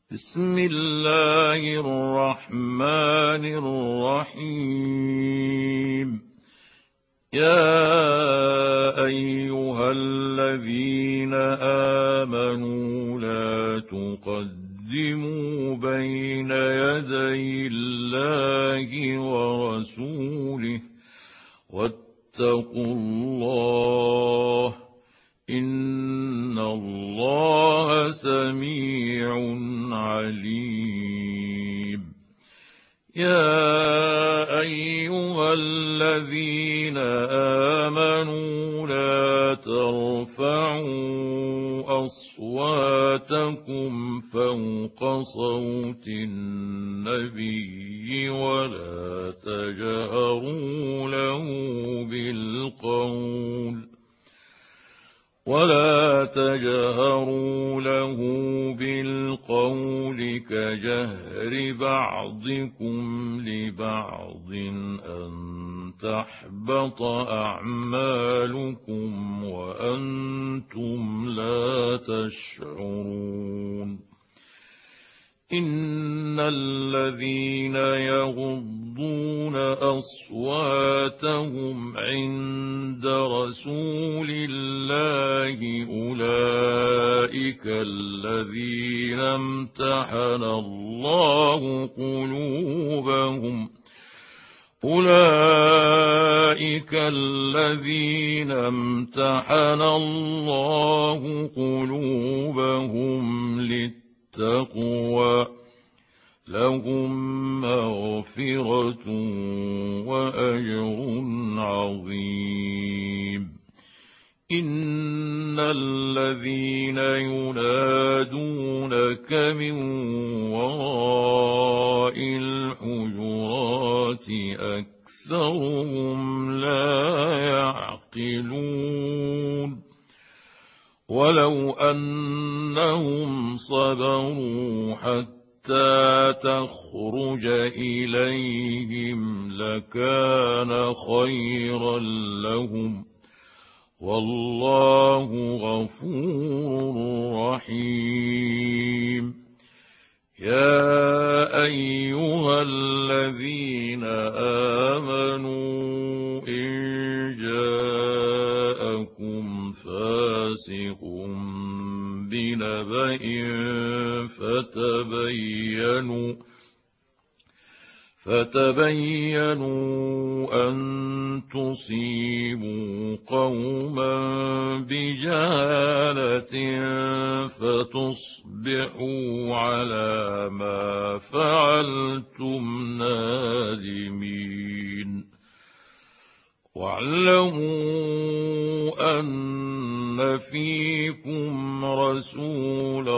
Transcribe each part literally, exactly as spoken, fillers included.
بسم الله الرحمن الرحيم. يا أيها الذين آمنوا لا تقدموا بين يدي الله ورسوله واتقوا الله إن الله سميع عليم. يا أيها الذين آمنوا لا ترفعوا أصواتكم فوق صوت النبي ولا تجهروا له بالقول ولا تجهروا له بالقول كجهر بعضكم لبعض أن تحبط أعمالكم وأنتم لا تشعرون. إن الذين يغضون أصواتهم عند رسول الله أولئك الذين امتحن الله قلوبهم أولئك الذين امتحن الله قلوبهم للتقوى التقوى لهم مغفرة وأجر عظيم. إن الذين ينادونك من وراء الحجرات أكثرهم لا يعقلون. ولو أنهم صبروا حتى تخرج إليهم لكان خيرا لهم والله غفور رحيم. يا أيها الذين آمنوا إن جاءكم فاسق بنبأ فتبينوا فتبينوا أن تصيبوا قوما بجهالة فتصبحوا على ما فعلتم نادمين. واعلموا أن فيكم رسول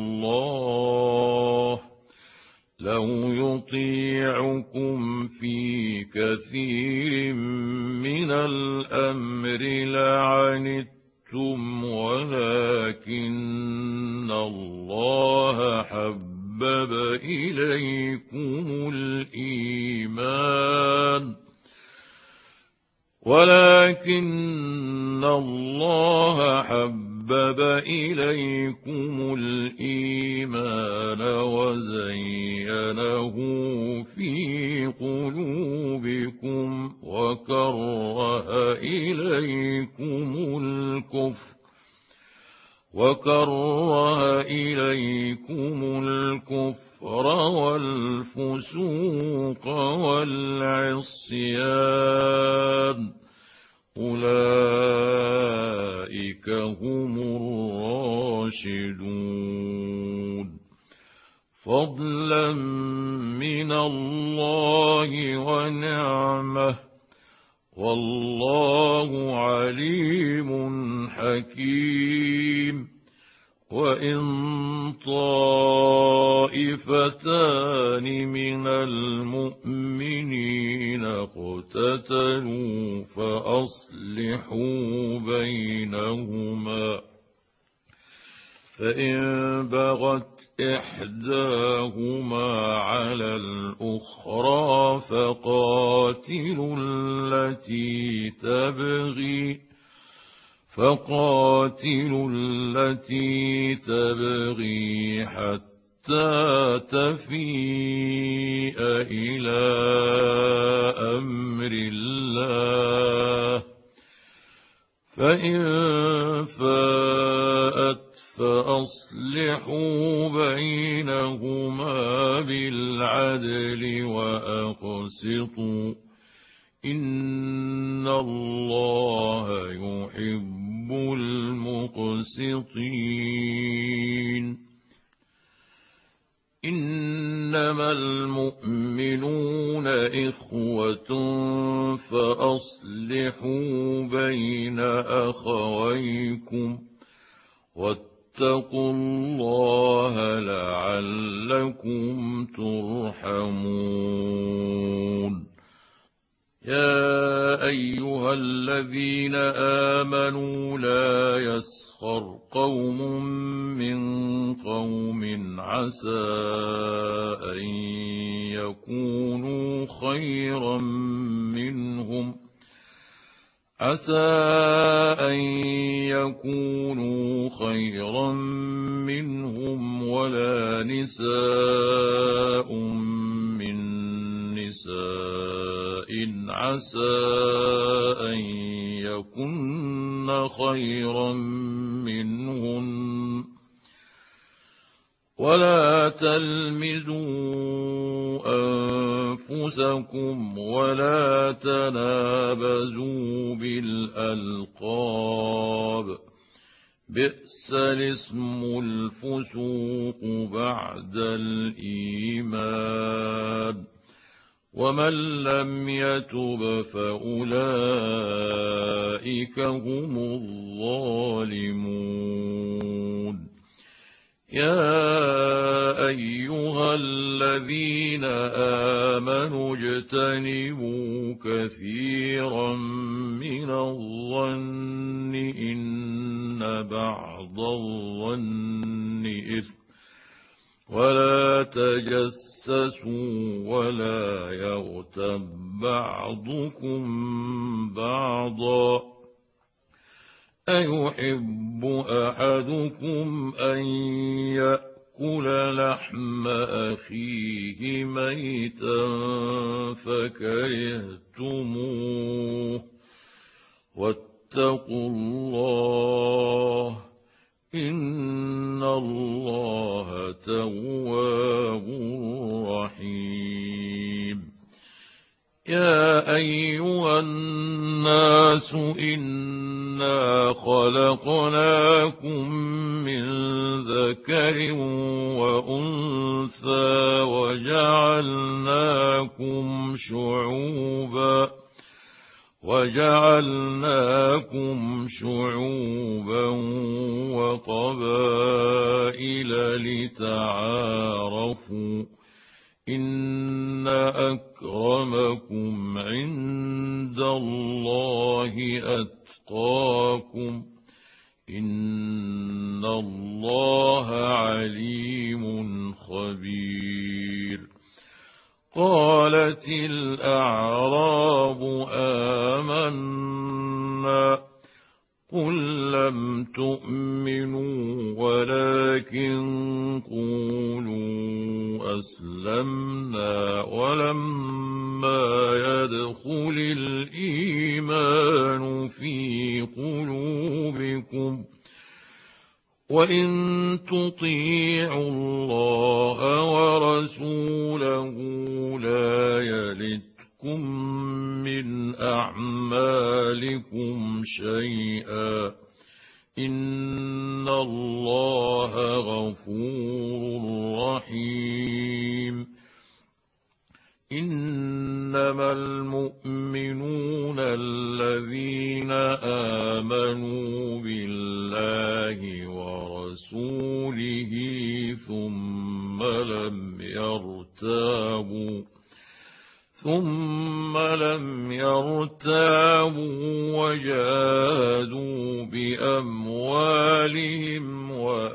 الله لو يطيعكم في كثير من الأمر لعنتم ولكن الله حبب إليكم الإيمان ولكن الله حبب إليكم الإيمان وزينه في قلوبكم وكره إليكم الكفر وكره إليكم الكفر والفسوق والعصيان أولئك هم الراشدون فضلا من الله ونعمه والله عليم حكيم. وإن طائفتان من المؤمنين اقتتلوا فأصلحوا بينهما فإن بغت إحداهما على الأخرى فقاتلوا التي تبغي فقاتلوا التي تبغي حتى حتى تفيء إلى أمر الله، فإن فاءت فأصلحوا بينهما بالعدل وأقسطوا، إن الله يحب المقسطين. إنما المؤمنون إخوة فأصلحوا بين أخويكم واتقوا الله لعلكم ترحمون. يا أيها الذين آمنوا لا يسخر قوم من قوم عسى أن يكونوا خيرا منهم عسى أن يكونوا خيرا منهم ولا نساء من نساء عسى أن يكن خيرا منهن ولا تلمزوا أنفسكم ولا تنابزوا بالألقاب، بئس الاسم الفسوق بعد الإيمان، ومن لم يتب فأولئك هم الظالمون. يا أيها الذين آمنوا اجتنبوا كثيرا من الظن إن بعض الظن إثم، ولا تجسسوا ولا يغتب بعضكم بعضا، أيحب أحدكم أن يأكل لحم أخيه ميتا فكرهتموه، واتقوا الله إن الله تواب رحيم. يا أيها الناس إنا خلقناكم من ذكر وأنثى وجعلناكم شعوبا وجعلناكم شعوبا وقبائل لتعارفوا، إن أكرمكم عند الله أتقاكم، إن الله عليم خبير. قالت الأعراب آمنا، قل لم تؤمنوا ولكن قولوا أسلمنا ولما يدخل الإيمان في قلوبكم، وإن تطيعوا الله ورسوله لا يلتكم من أعمالكم شيئا، إن الله غفور رحيم. إنما المؤمنون الذين آمنوا بالله ورسوله ثم لم يرتابوا ثم لم يرتابوا وجاهدوا بأموالهم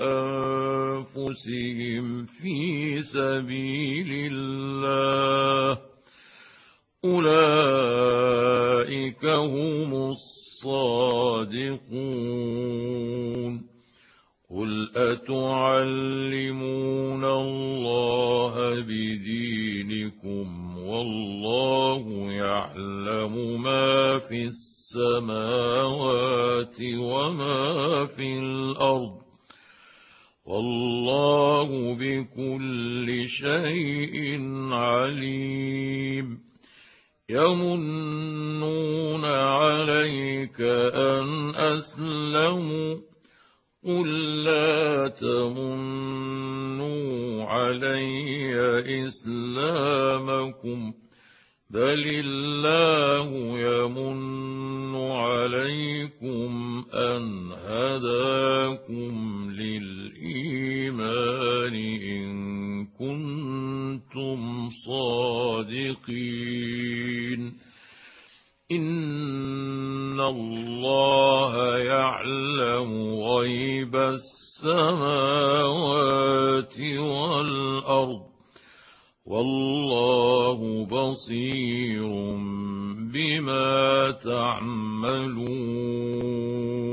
وأنفسهم في سبيل الله، أولئك هم الصادقون. قل أتعلمون الله والله بكل شيء عليم يمنون عليك أن أسلموا قل لا تمنوا علي إسلامكم بل الله يمن عليكم أن هداكم للإيمان إن كنتم صادقين إن الله يعلم غيب السماوات والأرض والله بصير بما تعملون